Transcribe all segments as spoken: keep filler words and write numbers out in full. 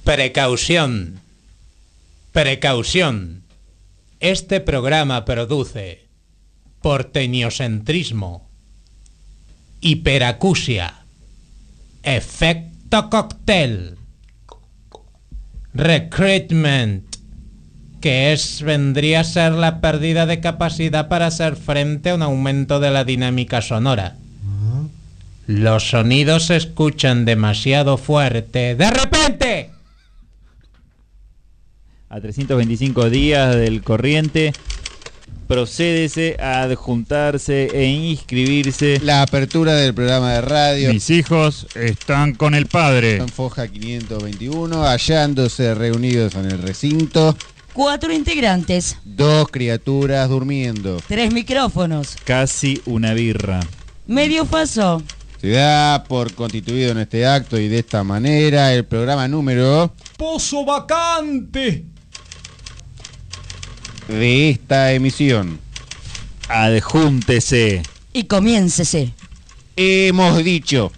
Precaución. Precaución. Este programa produce porteñocentrismo, hiperacusia, efecto cóctel, recruitment, que es vendría a ser la pérdida de capacidad para hacer frente a un aumento de la dinámica sonora. Los sonidos se escuchan demasiado fuerte. ¡De repente! A trescientos veinticinco días del corriente, procédese a adjuntarse e inscribirse. La apertura del programa de radio. Mis hijos están con el padre. En Foja quinientos veintiuno, hallándose reunidos en el recinto. Cuatro integrantes. Dos criaturas durmiendo. Tres micrófonos. Casi una birra. Medio faso. Se da por constituido en este acto y de esta manera el programa número... Pozo vacante. De esta emisión. Adjúntese. Y comiéncese. Hemos dicho.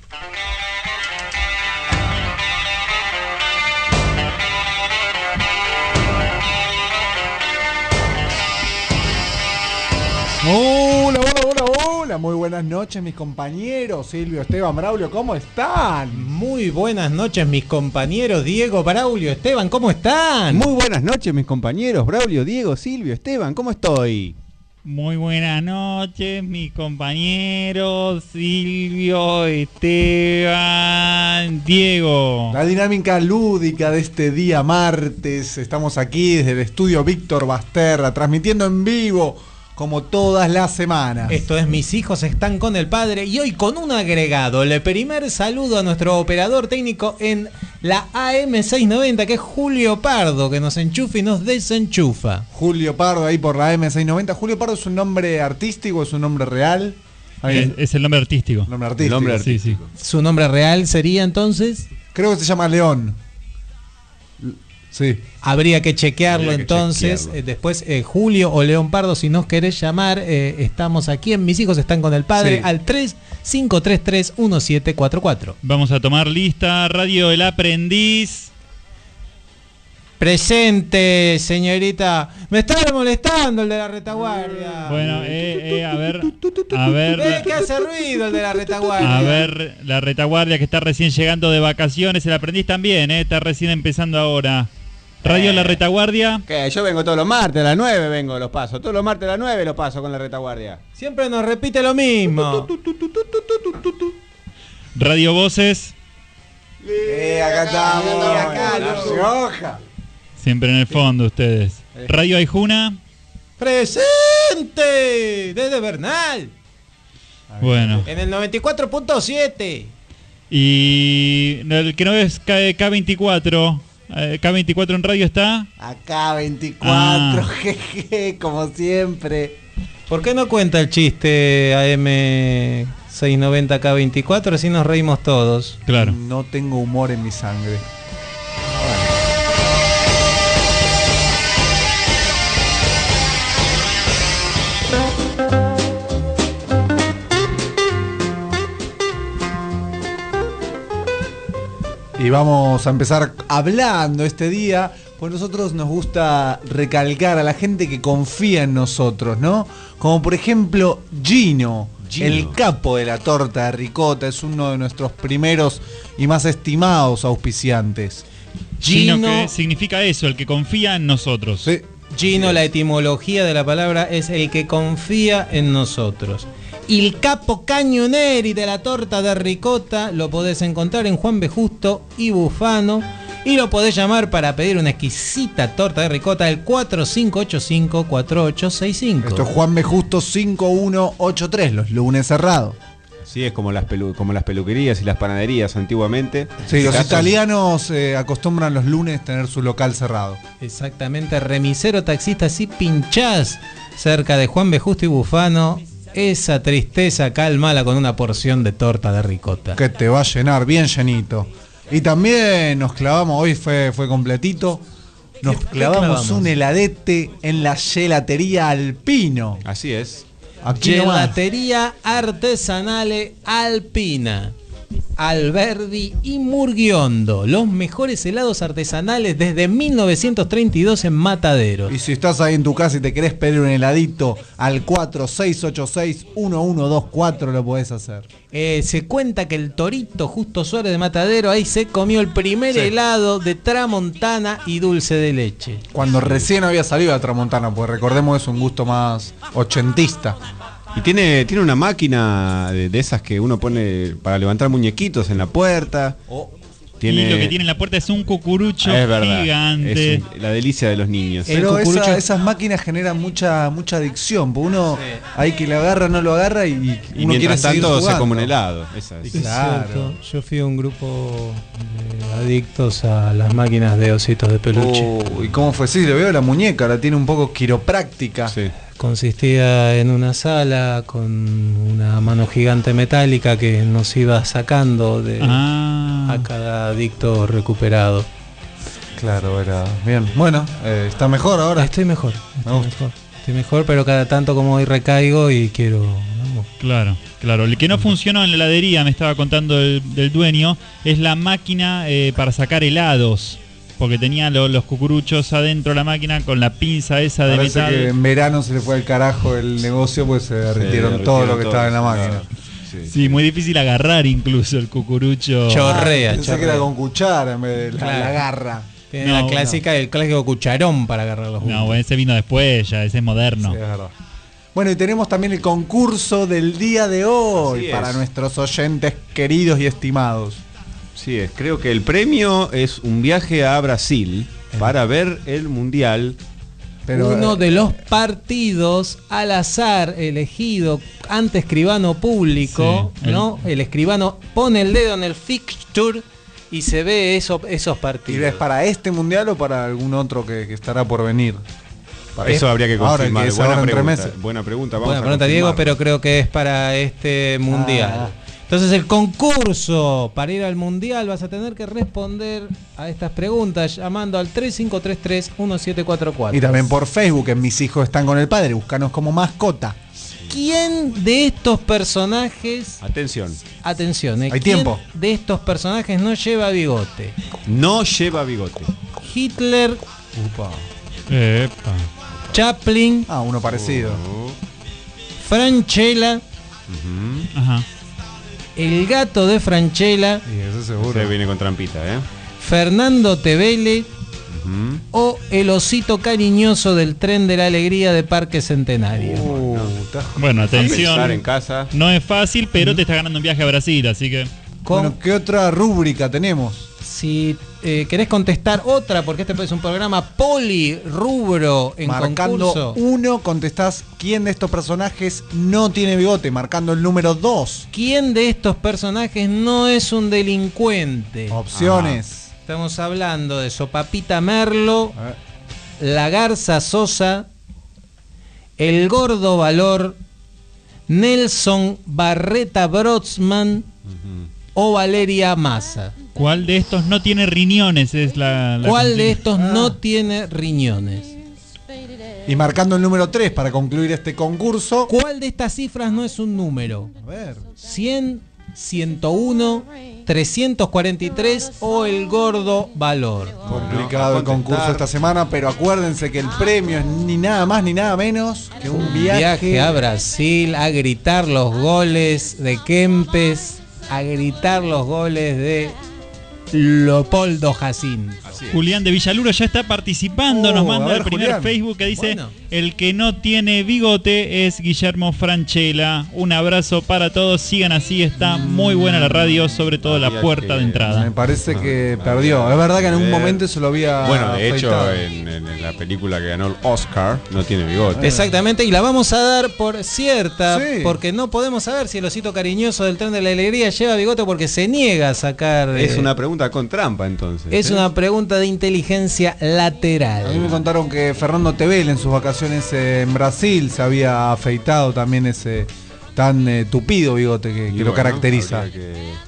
Hola, hola, hola, hola. Muy buenas noches, mis compañeros. Silvio, Esteban, Braulio, ¿cómo están? Muy buenas noches, mis compañeros Diego, Braulio, Esteban, ¿cómo están? Muy buenas noches, mis compañeros Braulio, Diego, Silvio, Esteban, ¿cómo estoy? Muy buenas noches, mis compañeros Silvio, Esteban, Diego. La dinámica lúdica de este día martes. Estamos aquí desde el estudio Víctor Basterra, transmitiendo en vivo como todas las semanas. Esto es Mis hijos están con el padre y hoy con un agregado. El primer saludo a nuestro operador técnico en la A M seiscientos noventa, que es Julio Pardo, que nos enchufa y nos desenchufa. Julio Pardo ahí por la A M seiscientos noventa. Julio Pardo es un nombre artístico, es un nombre real. Es, es el nombre artístico. Nombre artístico. Nombre artístico. Sí, ¿Su nombre real sería entonces? Creo que se llama León. Sí. Habría que chequearlo. Habría que entonces. chequearlo. Eh, después, eh, Julio o León Pardo, si nos querés llamar, eh, estamos aquí en Mis hijos están con el padre, Sí. al tres cinco tres tres uno siete cuatro cuatro. Vamos a tomar lista. Radio El Aprendiz. Presente, señorita. Me está molestando el de la retaguardia. Bueno, eh, eh, a ver. A ver. Eh, que hace ruido el de la retaguardia. A ver, la retaguardia que está recién llegando de vacaciones. El aprendiz también, eh, está recién empezando ahora. Radio La Retaguardia. ¿Qué? Yo vengo todos los martes a las nueve, vengo, los paso. Todos los martes a las nueve los paso con la retaguardia. Siempre nos repite lo mismo. Radio Voces. Eh, acá estamos. Eh, acá, La loco. Rioja. Siempre en el fondo ustedes. Radio Aijuna. Presente desde Bernal Bueno. en el noventa y cuatro punto siete. Y el que no es K veinticuatro. eh, K veinticuatro en radio está. Acá veinticuatro, Ah. jeje, como siempre. ¿Por qué no cuenta el chiste A M seiscientos noventa K veinticuatro? Así nos reímos todos. Claro. No tengo humor en mi sangre. Y vamos a empezar hablando este día, pues nosotros nos gusta recalcar a la gente que confía en nosotros, ¿no? Como por ejemplo Gino, Gino. el capo de la torta de ricota, es uno de nuestros primeros y más estimados auspiciantes. Gino, Gino, que significa eso, el que confía en nosotros. Sí. Gino, la etimología de la palabra es el que confía en nosotros. Y el capo cañoneri de la torta de ricota lo podés encontrar en Juan B. Justo y Bufano. Y lo podés llamar para pedir una exquisita torta de ricota al cuatro cinco ocho cinco cuatro ocho seis cinco. Esto es Juan B. Justo cinco uno ocho tres, los lunes cerrados. Sí, es como las, pelu como las peluquerías y las panaderías antiguamente. Sí, los Casos- italianos eh, acostumbran los lunes tener su local cerrado. Exactamente, remisero, taxista, si pinchás cerca de Juan B. Justo y Bufano, esa tristeza cálmala con una porción de torta de ricota. Que te va a llenar bien llenito. Y también nos clavamos, hoy fue, fue completito, nos ¿Qué- qué clavamos, clavamos? un heladete en la gelatería Alpino. Así es. Aquí nomás. Gelatería Artesanale Alpina. Alberdi y Murguiondo, los mejores helados artesanales desde mil novecientos treinta y dos en Mataderos. Y si estás ahí en tu casa y te querés pedir un heladito, al cuatro seis ocho seis uno uno dos cuatro lo podés hacer. Eh, se cuenta que el Torito Justo Suárez de Matadero ahí se comió el primer Sí. helado de tramontana y dulce de leche. Cuando recién había salido la tramontana, pues recordemos que es un gusto más ochentista. Y tiene, tiene una máquina de, de esas que uno pone para levantar muñequitos en la puerta. Tiene, Y lo que tiene en la puerta es un cucurucho es verdad, gigante. es un- la delicia de los niños. Pero El cucurucho- esa- esas máquinas generan mucha mucha adicción, porque uno hay que le agarra, no lo agarra y, y Y uno quiere mientras seguir tanto se jugando. come un helado. Esa es. Es Claro. cierto. Yo fui a un grupo de adictos a las máquinas de ositos de peluche. Oh, ¿y cómo fue? Sí, le veo la muñeca, la tiene un poco quiropráctica. Sí. Consistía en una sala con una mano gigante metálica que nos iba sacando de Ah. a cada adicto recuperado. Claro, era bien. Bueno, eh, está mejor ahora. Estoy mejor, Me estoy gusta. mejor, estoy mejor, pero cada tanto como hoy recaigo y quiero... ¿no? Claro, claro. El que no funcionó en la heladería, me estaba contando el, del dueño, es la máquina eh, para sacar helados. Porque tenía lo- los cucuruchos adentro de la máquina con la pinza esa de Parece metal. que en verano se le fue al carajo el negocio, pues se derritieron Se todo lo derritieron que todo, estaba en la máquina. claro. Sí. Sí, muy difícil agarrar incluso el cucurucho. Chorrea, Pensé que chorrea. era con cuchara en vez de la, Claro. la garra. Tiene No, la bueno. clásica, el clásico cucharón para agarrar los No, jugos. bueno, ese vino después, ya ese es moderno. Sí, es verdad. Bueno, y tenemos también el concurso del día de hoy Así para es. nuestros oyentes queridos y estimados. Sí, es. Creo que el premio es un viaje a Brasil para ver el mundial. Pero, Uno eh, de los partidos al azar elegido ante escribano público, Sí, el- ¿no? El escribano pone el dedo en el fixture y se ve eso, esos ¿y partidos. es para este mundial o para algún otro que, que estará por venir? Eso habría que Ahora, el que confirmar. es Buena ahora entre pregunta. meses. Buena pregunta. Vamos Buena a pregunta, Diego, confirmarlo. pero creo que es para este mundial. Ah. Entonces el concurso para ir al mundial vas a tener que responder a estas preguntas llamando al tres cinco tres tres uno siete cuatro cuatro. Y también por Facebook, en Mis Hijos Están con el Padre, búscanos como mascota. ¿Quién de estos personajes, Atención. atención, eh, Hay ¿quién tiempo. de estos personajes no lleva bigote? No lleva bigote. Hitler, Epa. Chaplin, Ah, uno parecido. Oh. Franchella, Ujú. Ajá. el gato de Franchella, Y eso seguro. Se viene con trampita, ¿eh? Fernando Tevele Ujú. o el osito cariñoso del tren de la alegría de Parque Centenario. Uh, está- Bueno, Pensar en atención. casa. No es fácil, pero te está ganando un viaje a Brasil, así que. Con- Bueno, ¿qué otra rúbrica tenemos? Si eh, querés contestar otra, porque este es un programa polirrubro en Marcando concurso. uno, contestás quién de estos personajes no tiene bigote. Marcando el número dos. ¿Quién de estos personajes no es un delincuente? Opciones. Estamos hablando de Sopapita Merlo, A ver. La Garza Sosa, El Gordo Valor, Nelson Barreta Brodsman o Valeria Massa. ¿Cuál de estos no tiene riñones? Es la, la ¿Cuál de consigna. estos no tiene riñones? Y marcando el número tres para concluir este concurso. ¿Cuál de estas cifras no es un número? A ver. cien, ciento uno, trescientos cuarenta y tres o el gordo valor. Complicado el a contestar. concurso esta semana, pero acuérdense que el premio es ni nada más ni nada menos que un viaje, Viaje a Brasil a gritar los goles de Kempes, a gritar los goles de Leopoldo Jacín. Julián de Villaluro ya está participando, Oh, nos a manda ver, el primer Julián. Facebook que dice: Bueno. el que no tiene bigote es Guillermo Franchella. Un abrazo para todos, sigan así, está muy buena la radio, sobre todo la Había puerta que- de entrada. Me parece que Ah, perdió. Es verdad que en un ver. momento se lo había. Bueno, de hecho, afeitado. en, en- en la película que ganó el Oscar, no tiene bigote. Exactamente, y la vamos a dar por cierta, Sí. porque no podemos saber si el osito cariñoso del tren de la alegría lleva bigote porque se niega a sacar... Es eh, una pregunta con trampa, entonces. es ¿eh? una pregunta de inteligencia A mí me lateral. contaron que Fernando Tevele en sus vacaciones en Brasil se había afeitado también ese tan eh, tupido bigote que, Y que lo bueno, caracteriza. habría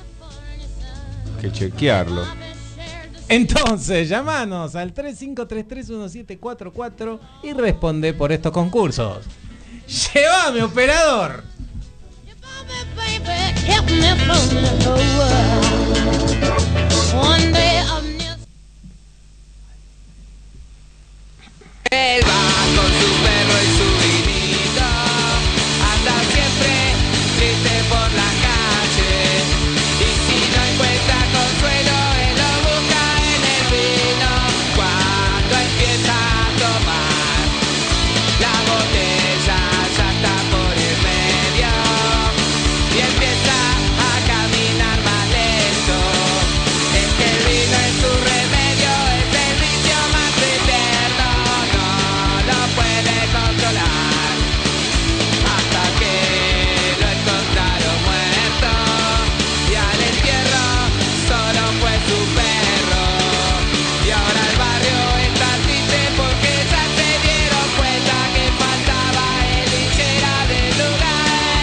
Que, que chequearlo. Entonces, llamanos al tres cinco tres tres uno siete cuatro cuatro y responde por estos concursos. ¡Llévame, operador! Baby, help me from the world. One day of Él va con su perro y su vinito, anda siempre triste por la calle, y si no encuentra consuelo, él lo busca en el vino. Cuando empieza a tomar, la botella ya está por el medio, y empieza a caminar más lento. Es que el vino es su remedio, es el vicio más eterno. Puede controlar hasta que lo encontraron muerto, y al entierro solo fue su perro. Y ahora el barrio está triste porque ya se dieron cuenta que faltaba el hinchera del lugar.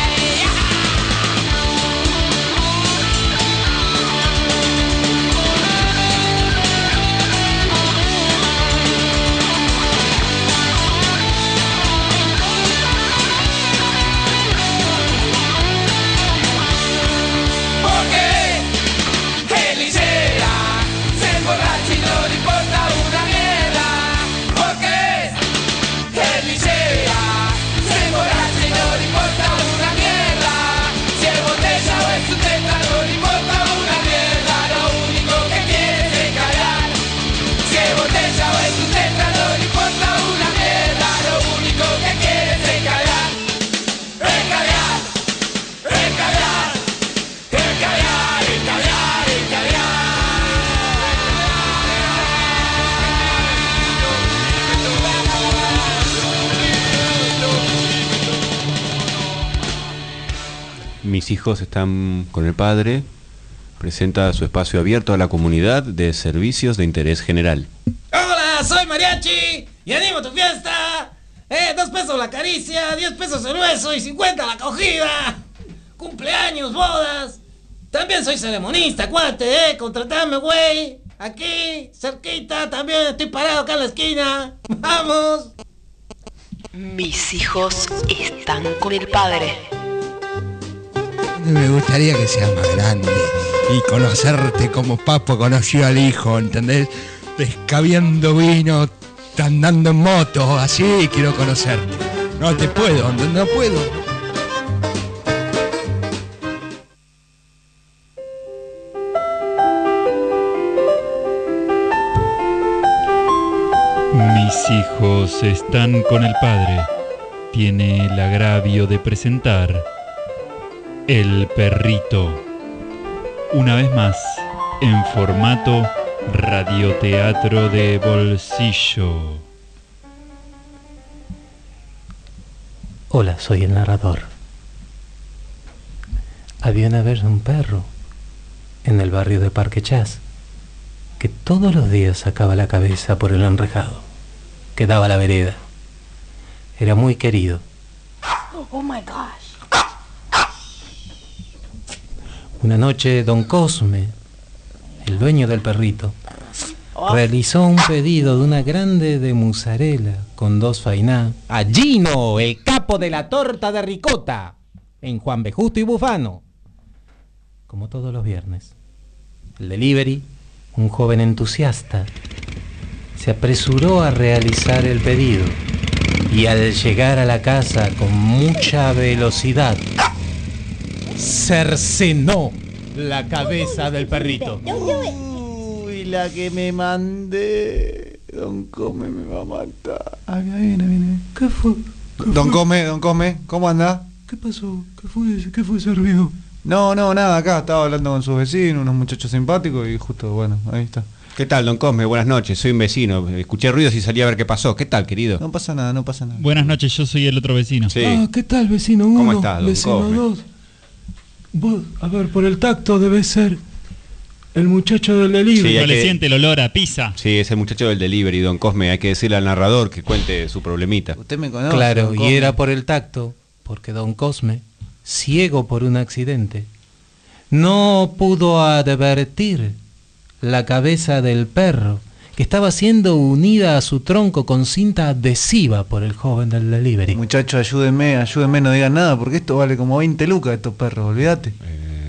Mis hijos están con el padre. Presenta su espacio abierto a la comunidad de servicios de interés general. Hola, soy Mariachi y animo tu fiesta. Eh, dos pesos la caricia, diez pesos el beso y cincuenta la cogida. Cumpleaños, bodas. También soy ceremonista, acuérdate, eh, contratame, güey. Aquí, cerquita, también estoy parado acá en la esquina. Vamos. Mis hijos están con el padre. Me gustaría que seas más grande y conocerte como Papo conoció al hijo, ¿entendés? Descabiando vino, andando en moto, así quiero conocerte. No te puedo, no, no puedo. Mis hijos están con el padre. Tiene el agravio de presentar El Perrito. Una vez más, en formato radioteatro de bolsillo. Hola, soy el narrador. Había una vez un perro en el barrio de Parque Chas que todos los días sacaba la cabeza por el enrejado que daba a la vereda. Era muy querido. Oh my gosh. Una noche don Cosme, el dueño del perrito, realizó un pedido de una grande de mozzarella con dos fainá a Gino, el capo de la torta de ricota, en Juan B. Justo y Bufano. Como todos los viernes, el delivery, un joven entusiasta, se apresuró a realizar el pedido y al llegar a la casa con mucha velocidad, cercenó la cabeza del perrito. Uy, la que me mandé. Don Come me va a matar. Ahí viene, viene. ¿Qué fue? ¿Qué Don fue? Come, Don Come, ¿cómo anda? ¿Qué pasó? ¿Qué fue ese, qué fue ese ruido? No, no, nada, acá estaba hablando con sus vecinos, unos muchachos simpáticos y justo, bueno, ahí está. ¿Qué tal, don Cosme? Buenas noches, soy un vecino. Escuché ruidos y salí a ver qué pasó. ¿Qué tal, querido? No pasa nada, no pasa nada. Buenas noches, yo soy el otro vecino. Sí. Ah, ¿qué tal, vecino uno? ¿Cómo estás, don vecino Cosme? dos. Vos, a ver, por el tacto debe ser el muchacho del delivery. Sí, No hay le que- siente el olor a pizza. Sí, es el muchacho del delivery, don Cosme. Hay que decirle al narrador que cuente su problemita. Usted me conoce. Claro, don y Cosme. era por el tacto, porque don Cosme, ciego por un accidente, no pudo advertir la cabeza del perro que estaba siendo unida a su tronco con cinta adhesiva por el joven del delivery. Muchacho, ayúdenme, ayúdenme, no digan nada, porque esto vale como veinte lucas estos perros, olvídate. Eh,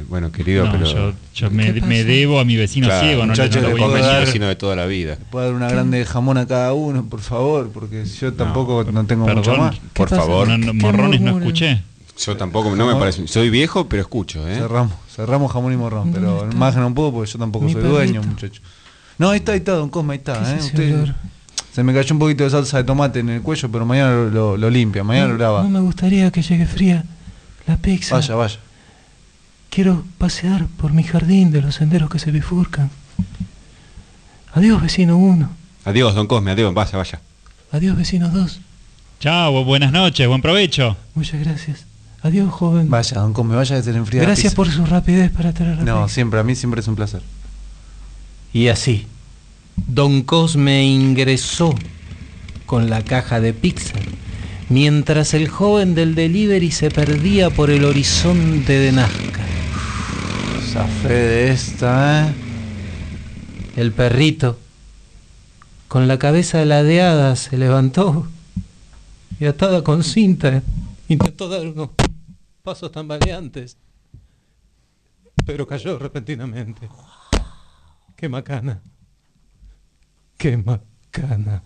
Bueno, querido, No, pero... yo, yo me, ¿Qué me pasa? debo a mi vecino Claro, ciego, no, le- muchacho, no lo le voy a puedo engañar. dar- vecino de toda la vida. Puedo dar una grande de jamón a cada uno, por favor, porque yo tampoco no, tengo Perdón. mucho más. Por pasa? favor. No, no, ¿Qué morrones no murmuran? escuché. Yo tampoco, no me parece... Soy viejo, pero escucho, ¿eh? Cerramos, cerramos jamón y morrón, pero ¿Dónde está? más que no puedo porque yo tampoco Mi soy perrito. dueño, muchacho. No, ahí está, ahí está, don Cosme, ahí está. ¿Qué ¿eh? es ese Usted- olor? se me cayó un poquito de salsa de tomate en el cuello, pero mañana lo, lo- lo limpia, mañana lo lava. No me gustaría que llegue fría la pizza. Vaya, vaya. Quiero pasear por mi jardín de los senderos que se bifurcan. Adiós, vecino uno. Adiós, don Cosme, adiós, vaya, vaya. Adiós, vecino dos. Chao, buenas noches, buen provecho. Muchas gracias. Adiós, joven. Vaya, don Cosme, vaya que se le enfría la Gracias pizza. por su rapidez para traer la No, pizza. siempre, a mí siempre es un placer. Y así, don Cosme ingresó con la caja de pizza, mientras el joven del delivery se perdía por el horizonte de Nazca. Zafé de esta, ¿eh? El perrito, con la cabeza ladeada, se levantó y atada con cinta, intentó dar unos pasos tambaleantes, pero cayó repentinamente. ¡Qué macana! ¡Qué macana!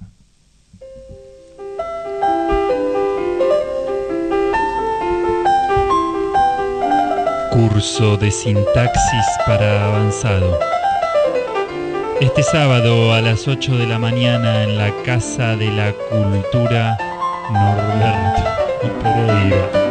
Curso de sintaxis para avanzado. Este sábado a las ocho de la mañana en la Casa de la Cultura Norberto y Pereira.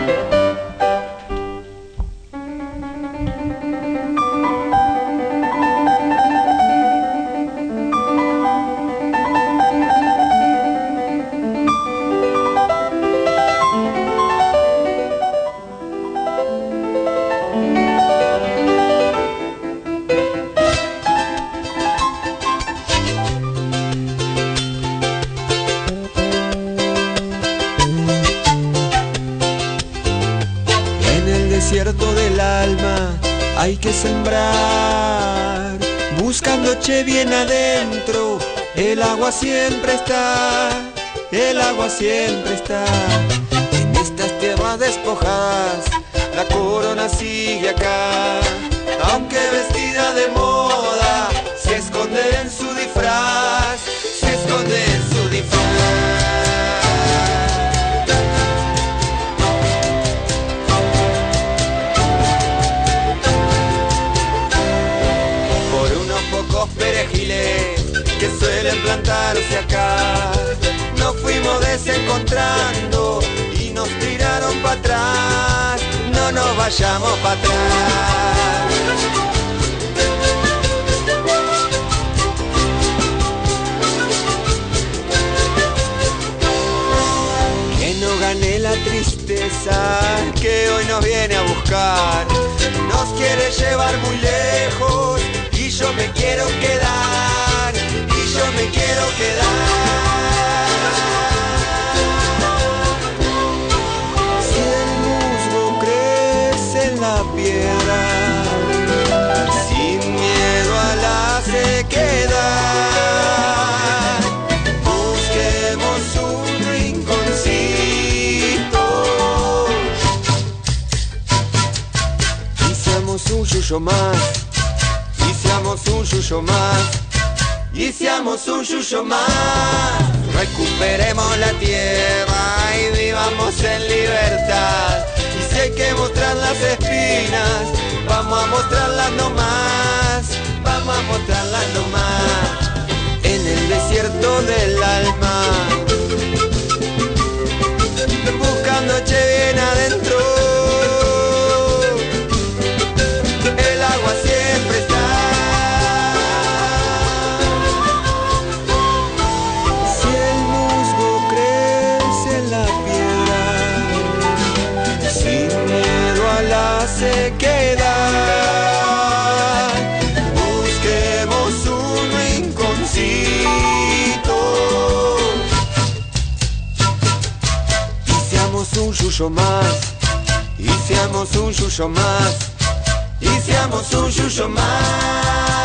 En el desierto del alma hay que sembrar, buscando che bien adentro, el agua siempre está, el agua siempre está. En estas tierras despojadas, la corona sigue acá, aunque vestida de moda, se esconde en su disfraz, se esconde en su disfraz. Por unos pocos perejiles que suelen plantarse acá, nos fuimos desencontrando y nos tiraron para atrás, no nos vayamos para atrás. Que no gane la tristeza que hoy nos viene a buscar, nos quiere llevar muy lejos y yo me quiero quedar, y yo me quiero quedar. Si el musgo crece en la piedra, sin miedo a la sequedad, busquemos un rinconcito y seamos un yuyo más, y seamos un yuyo más, y seamos un yuyo más. Recuperemos la tierra y vivamos en libertad. Y si hay que mostrar las espinas, vamos a mostrarlas nomás, vamos a mostrarlas nomás. En el desierto del alma, buscando che bien adentro, el agua siempre está. Si el musgo crece en la piedra, sin miedo a la sequedad, busquemos un rinconcito y seamos un yuyo más, y seamos un yuyo más, y seamos un yuyo más.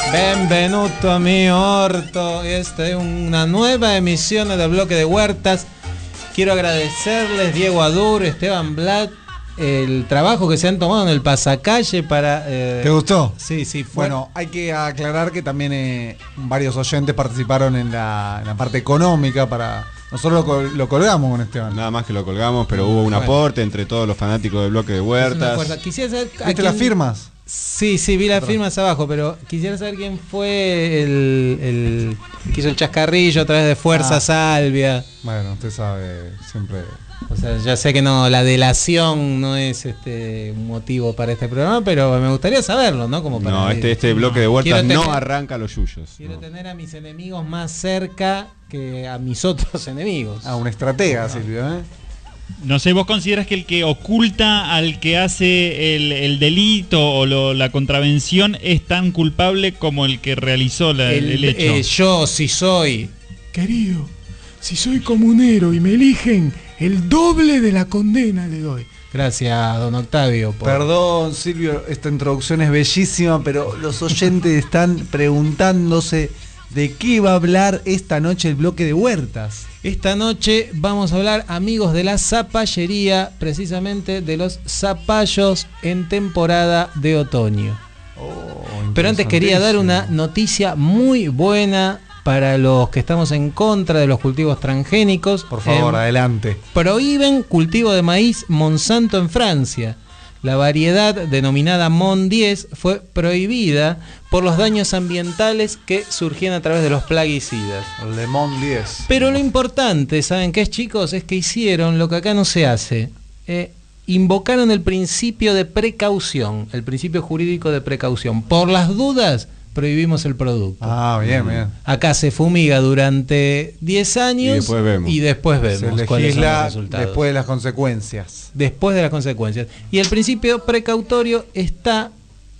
Benvenuto a mi orto. Esta es una nueva emisión del bloque de Huertas. Quiero agradecerles, Diego Adur, Esteban Blatt, el trabajo que se han tomado en el pasacalle para... Eh... ¿Te gustó? Sí, sí. Fue... Bueno, hay que aclarar que también eh, varios oyentes participaron en la, en la parte económica para... Nosotros lo, col lo colgamos con Esteban. Nada más que lo colgamos, pero hubo un bueno. aporte entre todos los fanáticos del bloque de Huertas. Quisiera saber ¿Viste quién... las firmas? Sí, sí, vi las firmas abajo, pero quisiera saber quién fue el, el que hizo el chascarrillo a través de Fuerza ah. Salvia. Bueno, usted sabe, siempre... O sea, ya sé que no, la delación no es este un motivo para este programa, pero me gustaría saberlo, ¿no? Como para no, este, este bloque de Huertas no tener, arranca los yuyos. Quiero no. tener a mis enemigos más cerca que a mis otros enemigos. A un estratega, no. Silvio, ¿eh? No sé, ¿vos consideras que el que oculta al que hace el, el delito o lo, la contravención es tan culpable como el que realizó la, el, el hecho? Eh, yo, si soy... Querido, si soy comunero y me eligen, el doble de la condena le doy. Gracias, don Octavio. Por... Perdón, Silvio, esta introducción es bellísima, pero los oyentes están preguntándose de qué va a hablar esta noche el bloque de Huertas. Esta noche vamos a hablar, amigos, de la zapallería, precisamente de los zapallos en temporada de otoño. Oh, pero antes quería dar una noticia muy buena para los que estamos en contra de los cultivos transgénicos. Por favor, eh, adelante. Prohíben cultivo de maíz Monsanto en Francia. La variedad denominada Mon diez fue prohibida por los daños ambientales que surgían a través de los plaguicidas. Le Mon diez. Pero lo importante, ¿saben qué es, chicos? Es que hicieron lo que acá no se hace. Eh, invocaron el principio de precaución, el principio jurídico de precaución. Por las dudas, prohibimos el producto. Ah, bien, bien. Acá se fumiga durante diez años y después vemos, y después vemos se cuáles son los resultados. Después de las consecuencias. Después de las consecuencias. Y el principio precautorio está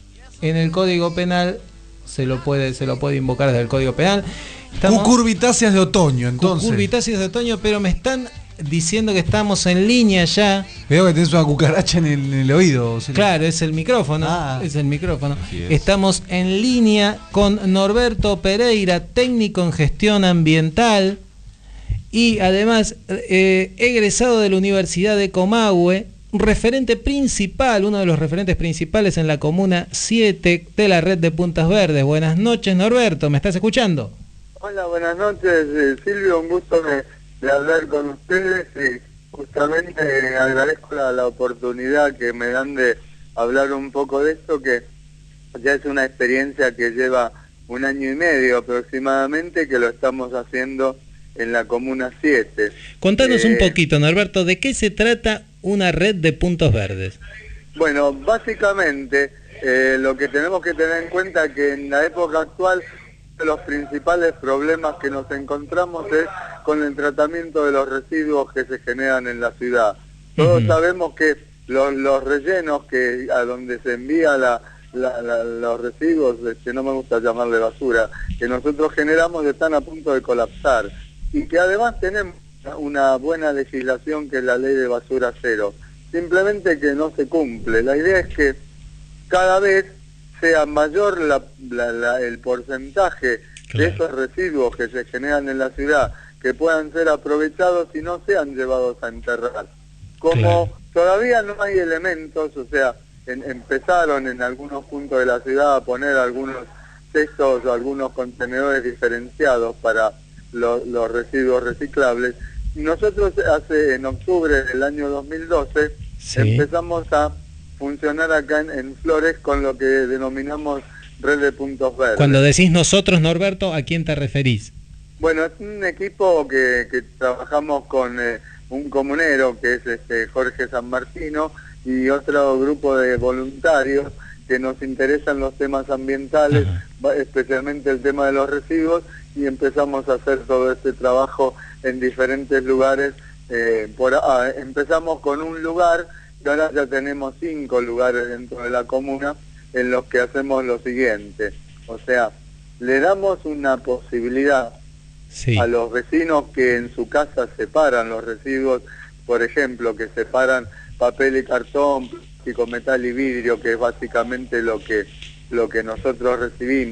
en el Código Penal, se lo puede, se lo puede invocar desde el Código Penal. Estamos, cucurbitáceas de otoño, entonces. Cucurbitáceas de otoño, pero me están diciendo que estamos en línea ya. Veo que tenés una cucaracha en el, en el oído. Claro, es el micrófono. Ah, es el micrófono. Es. Estamos en línea con Norberto Pereira, técnico en gestión ambiental y además eh, egresado de la Universidad de Comahue, referente principal, uno de los referentes principales en la Comuna siete de la red de Puntas Verdes. Buenas noches, Norberto, ¿me estás escuchando? Hola, buenas noches, eh, Silvio, un gusto de... de hablar con ustedes y justamente agradezco la, la oportunidad que me dan de hablar un poco de esto, que ya es una experiencia que lleva un año y medio aproximadamente que lo estamos haciendo en la Comuna siete. Contanos eh, un poquito, Norberto, ¿de qué se trata una red de puntos verdes? Bueno, básicamente eh, lo que tenemos que tener en cuenta es que en la época actual los principales problemas que nos encontramos es con el tratamiento de los residuos que se generan en la ciudad. Todos uh-huh. sabemos que los, los rellenos que a donde se envía la, la, la, los residuos, que no me gusta llamarle basura, que nosotros generamos están a punto de colapsar y que además tenemos una buena legislación que es la ley de basura cero, simplemente que no se cumple. La idea es que cada vez sea mayor la, la, la, el porcentaje claro. de esos residuos que se generan en la ciudad que puedan ser aprovechados y no sean llevados a enterrar. Como claro. todavía no hay elementos, o sea, en, empezaron en algunos puntos de la ciudad a poner algunos cestos o algunos contenedores diferenciados para lo, los residuos reciclables. Nosotros hace en octubre del año dos mil doce sí. empezamos a funcionar acá en, en Flores con lo que denominamos red de puntos verdes. Cuando decís nosotros, Norberto, ¿a quién te referís? Bueno, es un equipo que, que trabajamos con eh, un comunero que es este Jorge San Martino y otro grupo de voluntarios que nos interesan los temas ambientales, Ajá. especialmente el tema de los residuos, y empezamos a hacer todo este trabajo en diferentes lugares. Eh, por, ah, empezamos con un lugar y ahora ya tenemos cinco lugares dentro de la comuna en los que hacemos lo siguiente. O sea, le damos una posibilidad sí. a los vecinos que en su casa separan los residuos, por ejemplo, que separan papel y cartón, plástico, metal y vidrio, que es básicamente lo que, lo que nosotros recibimos,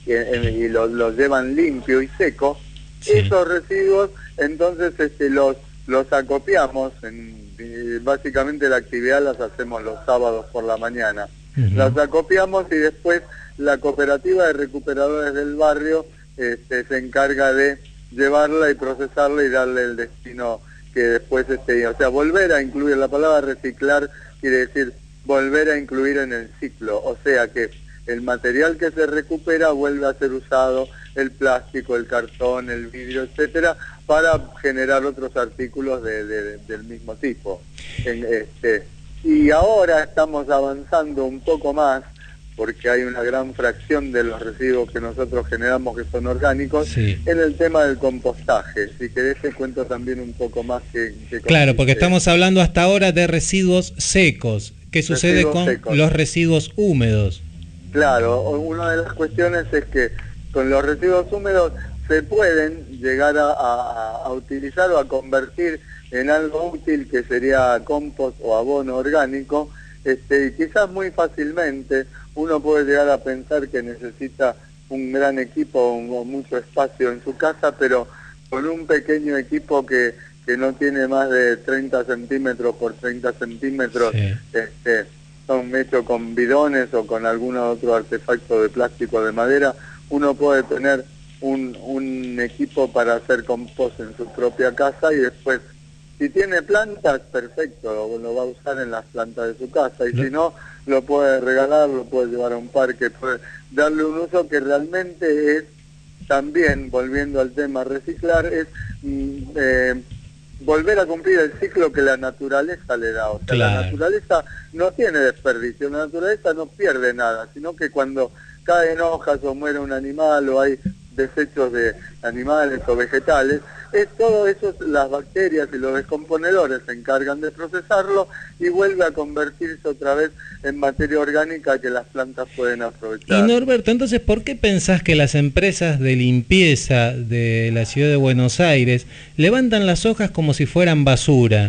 y, y los lo llevan limpio y seco, sí. Esos residuos entonces este, los, los acopiamos, en, básicamente la actividad las hacemos los sábados por la mañana, uh-huh. Las acopiamos y después la cooperativa de recuperadores del barrio este, se encarga de llevarla y procesarla y darle el destino que después, este, o sea, volver a incluir, la palabra reciclar quiere decir volver a incluir en el ciclo, o sea que el material que se recupera vuelve a ser usado, el plástico, el cartón, el vidrio, etcétera, para generar otros artículos de, de, del mismo tipo. En, este, y ahora estamos avanzando un poco más, porque hay una gran fracción de los residuos que nosotros generamos que son orgánicos, sí. En el tema del compostaje. Si querés te cuento también un poco más que... que claro, porque estamos hablando hasta ahora de residuos secos. ¿Qué sucede residuos con secos. Los residuos húmedos? Claro, una de las cuestiones es que con los residuos húmedos se pueden llegar a, a, a utilizar o a convertir en algo útil que sería compost o abono orgánico, este, y quizás muy fácilmente uno puede llegar a pensar que necesita un gran equipo o mucho espacio en su casa, pero con un pequeño equipo que, que no tiene más de treinta centímetros por treinta centímetros, sí. este, son hechos con bidones o con algún otro artefacto de plástico o de madera, uno puede tener un, un equipo para hacer compost en su propia casa y después, si tiene plantas, perfecto, lo, lo va a usar en las plantas de su casa, y si no, lo puede regalar, lo puede llevar a un parque, puede darle un uso que realmente es, también, volviendo al tema reciclar, es mm, eh, volver a cumplir el ciclo que la naturaleza le da. O sea, claro. La naturaleza no tiene desperdicio, la naturaleza no pierde nada, sino que cuando caen hojas o muere un animal o hay desechos de animales o vegetales, es todo eso, las bacterias y los descomponedores se encargan de procesarlo y vuelve a convertirse otra vez en materia orgánica que las plantas pueden aprovechar. Y Norberto, entonces, ¿por qué pensás que las empresas de limpieza de la ciudad de Buenos Aires levantan las hojas como si fueran basura?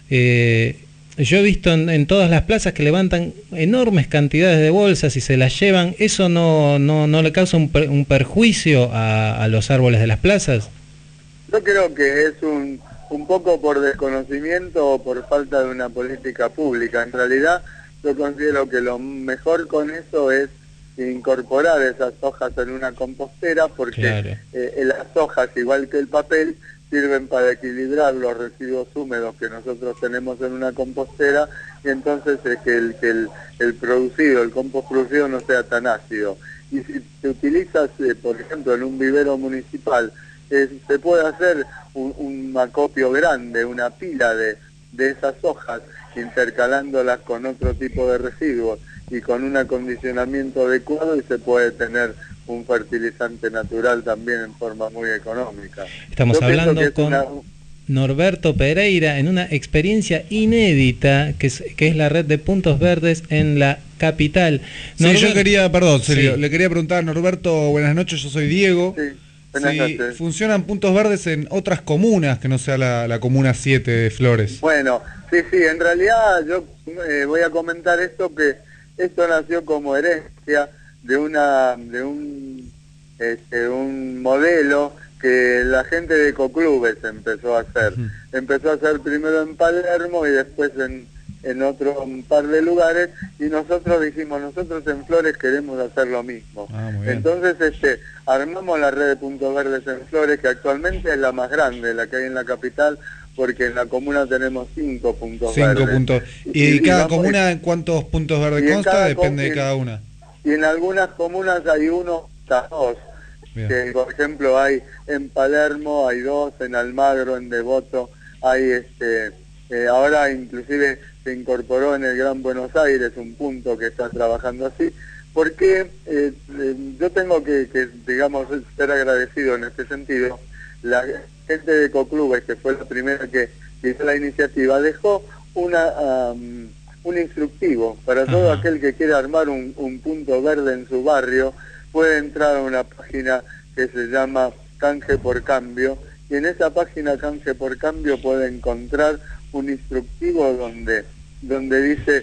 Eh, yo he visto en, en todas las plazas que levantan enormes cantidades de bolsas y se las llevan. ¿Eso no, no, no le causa un, per, un perjuicio a, a los árboles de las plazas? Yo creo que es un, un poco por desconocimiento o por falta de una política pública. En realidad, yo considero que lo mejor con eso es incorporar esas hojas en una compostera, porque claro. eh, las hojas, igual que el papel, sirven para equilibrar los residuos húmedos que nosotros tenemos en una compostera, y entonces es que el, que el, el producido, el compost producido no sea tan ácido. Y si te utilizas, eh, por ejemplo, en un vivero municipal, eh, se puede hacer un, un acopio grande, una pila de, de esas hojas, intercalándolas con otro tipo de residuos y con un acondicionamiento adecuado, y se puede tener un fertilizante natural también en forma muy económica. Estamos Yo hablando con una... Norberto Pereira en una experiencia inédita que es, que es la red de puntos verdes en la capital. Sí, Norberto... yo quería, perdón, Sergio, sí. le quería preguntar, Norberto, buenas noches, yo soy Diego. Sí, buenas si noches. funcionan puntos verdes en otras comunas que no sea la, la comuna siete de Flores. Bueno, sí, sí, en realidad yo eh, voy a comentar esto, que esto nació como herencia de una de un este, un modelo que la gente de ecoclubes empezó a hacer. Uh-huh. Empezó a hacer primero en Palermo y después en, en otro un par de lugares, y nosotros dijimos, nosotros en Flores queremos hacer lo mismo. Ah, entonces este armamos la red de puntos verdes en Flores, que actualmente es la más grande, la que hay en la capital, porque en la comuna tenemos cinco puntos cinco verdes. Puntos. ¿Y, y cada digamos, comuna en cuántos puntos verdes consta? Depende de cada una. Y en algunas comunas hay uno hasta dos. Que, por ejemplo, hay en Palermo, hay dos, en Almagro, en Devoto, hay este, eh, ahora inclusive se incorporó en el Gran Buenos Aires un punto que está trabajando así, porque eh, eh, yo tengo que, que, digamos, ser agradecido en este sentido. La gente de Ecoclubes, que fue la primera que hizo la iniciativa, dejó una... Um, un instructivo para todo Ajá. aquel que quiera armar un, un punto verde en su barrio. Puede entrar a una página que se llama Canje por Cambio, y en esa página Canje por Cambio puede encontrar un instructivo donde, donde dice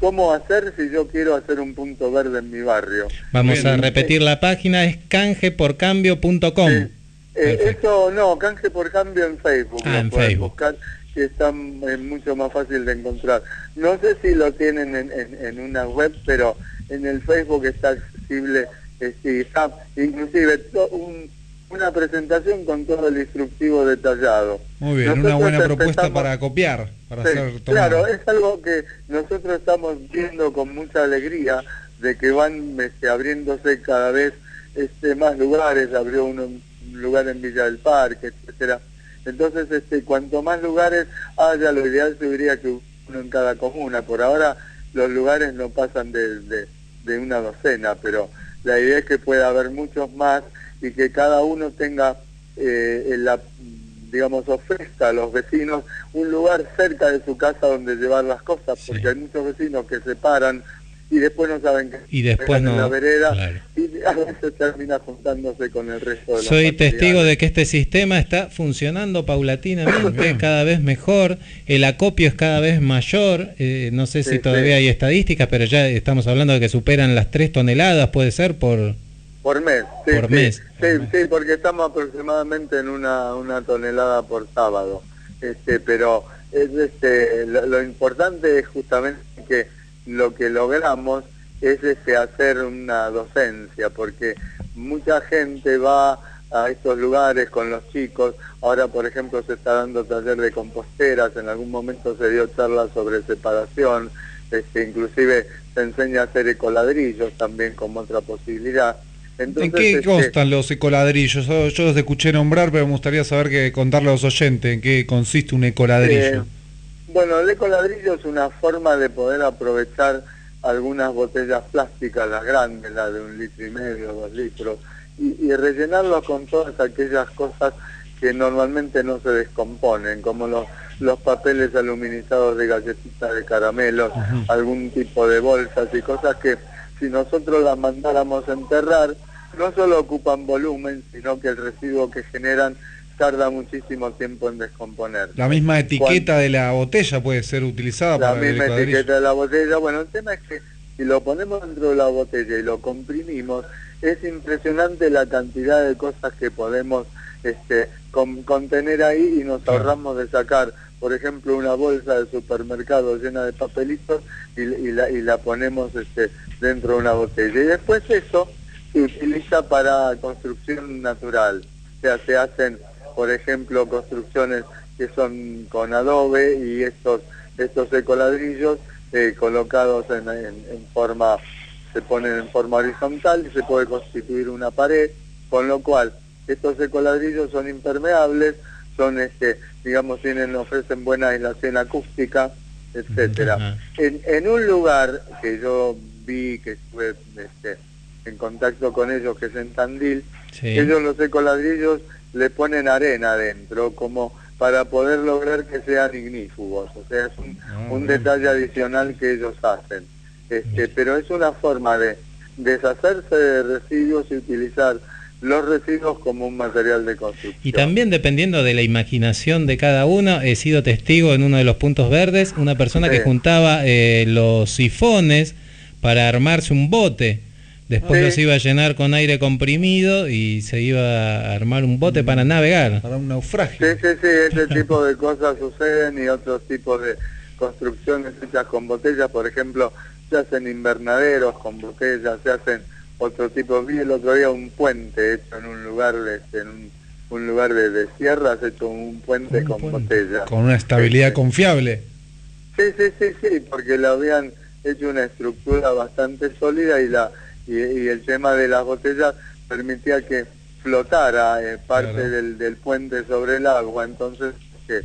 ¿cómo hacer si yo quiero hacer un punto verde en mi barrio? Vamos Bien, a repetir la página, es canje por cambio punto com. Eh, eh, eso no, canje por cambio en Facebook. Ah, lo en pueden Facebook. buscar, que está eh, mucho más fácil de encontrar. No sé si lo tienen en, en, en una web, pero en el Facebook está accesible, eh, sí, está inclusive to, un, una presentación con todo el instructivo detallado. Muy bien, Nosotros una buena propuesta empezamos- para copiar, para Sí, hacer tomar. claro, es algo que nosotros estamos viendo con mucha alegría, de que van este, abriéndose cada vez este, más lugares, abrió uno, un lugar en Villa del Parque, etcétera. Entonces, este, cuanto más lugares haya, lo ideal sería que uno en cada comuna. Por ahora los lugares no pasan de, de, de una docena, pero la idea es que pueda haber muchos más y que cada uno tenga eh, en la, digamos, ofrezca a los vecinos un lugar cerca de su casa donde llevar las cosas, porque hay muchos vecinos que se paran y después no saben qué Y después dejan en no, la vereda, claro. y a veces termina juntándose con el resto de los Soy materiales. testigo de que este sistema está funcionando paulatinamente, cada vez mejor, el acopio es cada vez mayor, eh, no sé si Sí, todavía sí. hay estadísticas, pero ya estamos hablando de que superan las tres toneladas, puede ser, por... Por mes, sí, Por sí, mes. sí, sí, porque estamos aproximadamente en una, una tonelada por sábado. Este, pero es, este, lo, lo importante es justamente que lo que logramos es este, hacer una docencia, porque mucha gente va a estos lugares con los chicos. Ahora, por ejemplo, se está dando taller de composteras, en algún momento se dio charla sobre separación, este, inclusive se enseña a hacer ecoladrillos también como otra posibilidad. Entonces, ¿En qué este, constan los ecoladrillos? Yo, yo los escuché nombrar, pero me gustaría saber que contarle a los oyentes en qué consiste un ecoladrillo. Eh, bueno, el ecoladrillo es una forma de poder aprovechar algunas botellas plásticas, las grandes, las de un litro y medio, dos litros, y, y rellenarlos con todas aquellas cosas que normalmente no se descomponen, como los, los papeles aluminizados de galletitas de caramelos, Ujú. algún tipo de bolsas y cosas que si nosotros las mandáramos a enterrar, no solo ocupan volumen, sino que el residuo que generan tarda muchísimo tiempo en descomponer. La misma etiqueta de la botella puede ser utilizada La para el misma ecoladrillo. etiqueta de la botella. Bueno, el tema es que si lo ponemos dentro de la botella y lo comprimimos, es impresionante la cantidad de cosas que podemos este, con- contener ahí y nos ahorramos de sacar, por ejemplo, una bolsa de supermercado llena de papelitos y, y la, y la ponemos este, dentro de una botella. Y después eso se utiliza para construcción natural. O sea, se hacen, por ejemplo, construcciones que son con adobe y estos, estos ecoladrillos eh, colocados en, en, en forma, se ponen en forma horizontal y se puede constituir una pared, con lo cual estos ecoladrillos son impermeables, son este, digamos, tienen, ofrecen buena aislación acústica, etcétera. En, en un lugar que yo vi, que estuve este, en contacto con ellos, que es en Tandil, Sí. ellos los ecoladrillos le ponen arena adentro, como para poder lograr que sean ignífugos. O sea, es un, un detalle adicional que ellos hacen. Este, pero es una forma de deshacerse de residuos y utilizar los residuos como un material de construcción. Y también dependiendo de la imaginación de cada uno, he sido testigo en uno de los puntos verdes, una persona que Sí. juntaba eh, los sifones para armarse un bote. Después Sí. los iba a llenar con aire comprimido y se iba a armar un bote para navegar. Para un naufragio. Sí, sí, sí, ese tipo de cosas suceden y otros tipos de construcciones hechas con botellas, por ejemplo, se hacen invernaderos con botellas, se hacen otro tipo. Vi el otro día un puente hecho en un lugar de, este, en un, un lugar de, de sierras, hecho un puente Un con puente. botellas. Con una estabilidad confiable. Sí, sí, sí, sí, porque le habían hecho una estructura bastante sólida y la y, y el tema de las botellas permitía que flotara eh, parte Claro. del, del puente sobre el agua, entonces que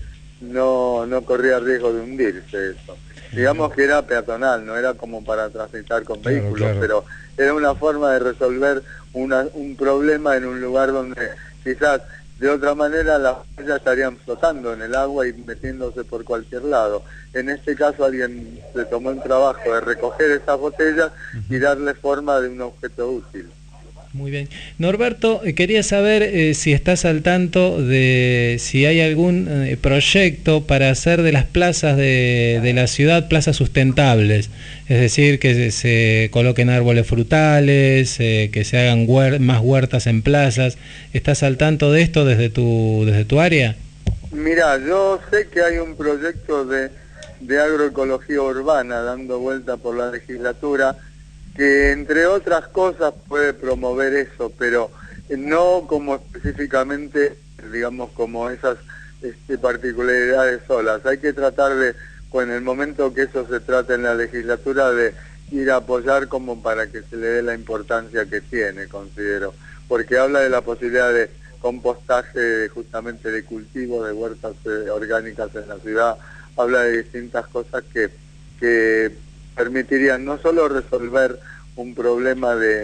no, no corría riesgo de hundirse eso. Digamos que era peatonal, no era como para transitar con Claro, vehículos, claro. pero era una forma de resolver una, un problema en un lugar donde quizás de otra manera las botellas estarían flotando en el agua y metiéndose por cualquier lado. En este caso alguien se tomó el trabajo de recoger esas botellas y darle forma de un objeto útil. Muy bien. Norberto, eh, quería saber eh, si estás al tanto de si hay algún eh, proyecto para hacer de las plazas de, de la ciudad plazas sustentables, es decir, que se, se coloquen árboles frutales, eh, que se hagan huer- más huertas en plazas. ¿Estás al tanto de esto desde tu, desde tu área? Mira, yo sé que hay un proyecto de, de agroecología urbana dando vuelta por la legislatura, que entre otras cosas puede promover eso, pero no como específicamente, digamos, como esas este, particularidades solas. Hay que tratar de, pues en el momento que eso se trate en la legislatura, de ir a apoyar como para que se le dé la importancia que tiene, considero, porque habla de la posibilidad de compostaje justamente de cultivos, de huertas eh, orgánicas en la ciudad, habla de distintas cosas que, que permitirían no solo resolver un problema de,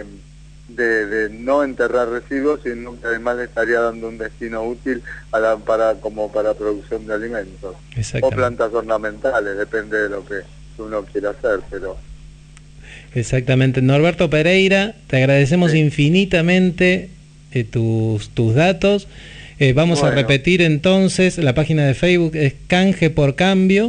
de, de no enterrar residuos, sino que además le estaría dando un destino útil a la, para, como para producción de alimentos o plantas ornamentales, depende de lo que uno quiera hacer, pero... Exactamente. Norberto Pereira, te agradecemos sí. infinitamente eh, tus, tus datos. Eh, vamos bueno. a repetir entonces, la página de Facebook es Canje por Cambio.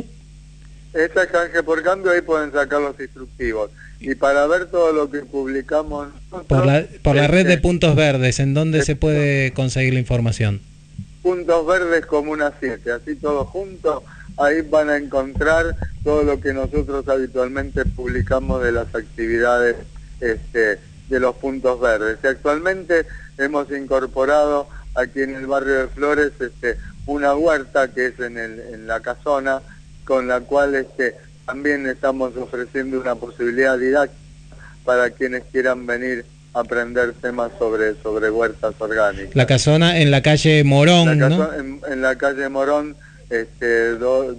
Esa es Canje por Cambio, ahí pueden sacar los instructivos. Y para ver todo lo que publicamos nosotros, por la, por la red de Puntos Verdes, ¿en dónde se puede conseguir la información? Puntos Verdes Comuna siete, así todos juntos, ahí van a encontrar todo lo que nosotros habitualmente publicamos de las actividades este, de los Puntos Verdes. Y actualmente hemos incorporado aquí en el barrio de Flores este, una huerta que es en, el, en la casona, con la cual este, también estamos ofreciendo una posibilidad didáctica para quienes quieran venir a aprender temas sobre, sobre huertas orgánicas. La casona en la calle Morón, la ¿no? casona, en, en la calle Morón, este, dos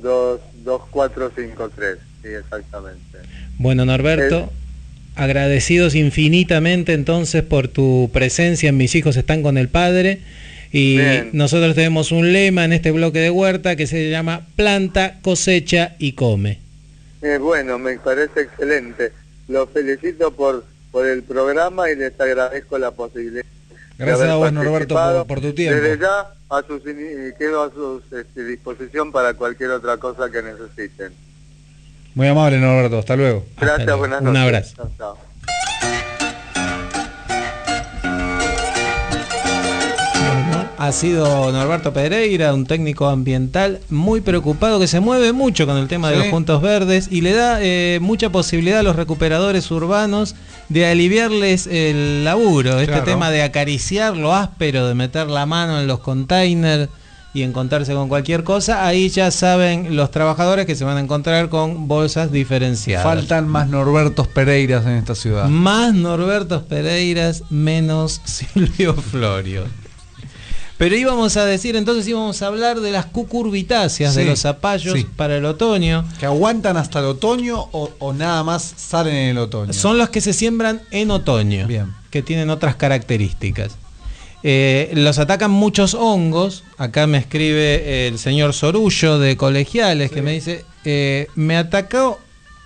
cuatro cinco tres, sí, exactamente. Bueno, Norberto, es, agradecidos infinitamente entonces por tu presencia en Mis Hijos Están con el Padre. Y bien. Nosotros tenemos un lema en este bloque de huerta que se llama planta, cosecha y come. Eh, bueno, me parece excelente. Los felicito por, por el programa y les agradezco la posibilidad. Gracias a vos, Norberto, por, por tu tiempo. Desde ya a sus, quedo a su este, disposición para cualquier otra cosa que necesiten. Muy amable, Norberto. Hasta luego. Gracias, Hasta luego. Buenas noches. Un abrazo. Chao, chao. Ha sido Norberto Pereira, un técnico ambiental muy preocupado, que se mueve mucho con el tema sí. de los puntos verdes y le da eh, mucha posibilidad a los recuperadores urbanos de aliviarles el laburo. Claro. Este tema de acariciar lo áspero, de meter la mano en los containers y encontrarse con cualquier cosa, ahí ya saben los trabajadores que se van a encontrar con bolsas diferenciadas. Faltan más Norbertos Pereiras en esta ciudad. Más Norbertos Pereiras, menos Silvio Florio. Pero íbamos a decir, entonces íbamos a hablar de las cucurbitáceas, sí, de los zapallos sí. para el otoño. ¿Que aguantan hasta el otoño o, o nada más salen en el otoño? Son los que se siembran en otoño, bien, que tienen otras características. Eh, los atacan muchos hongos. Acá me escribe el señor Sorullo de Colegiales, sí. que me dice, eh, me atacó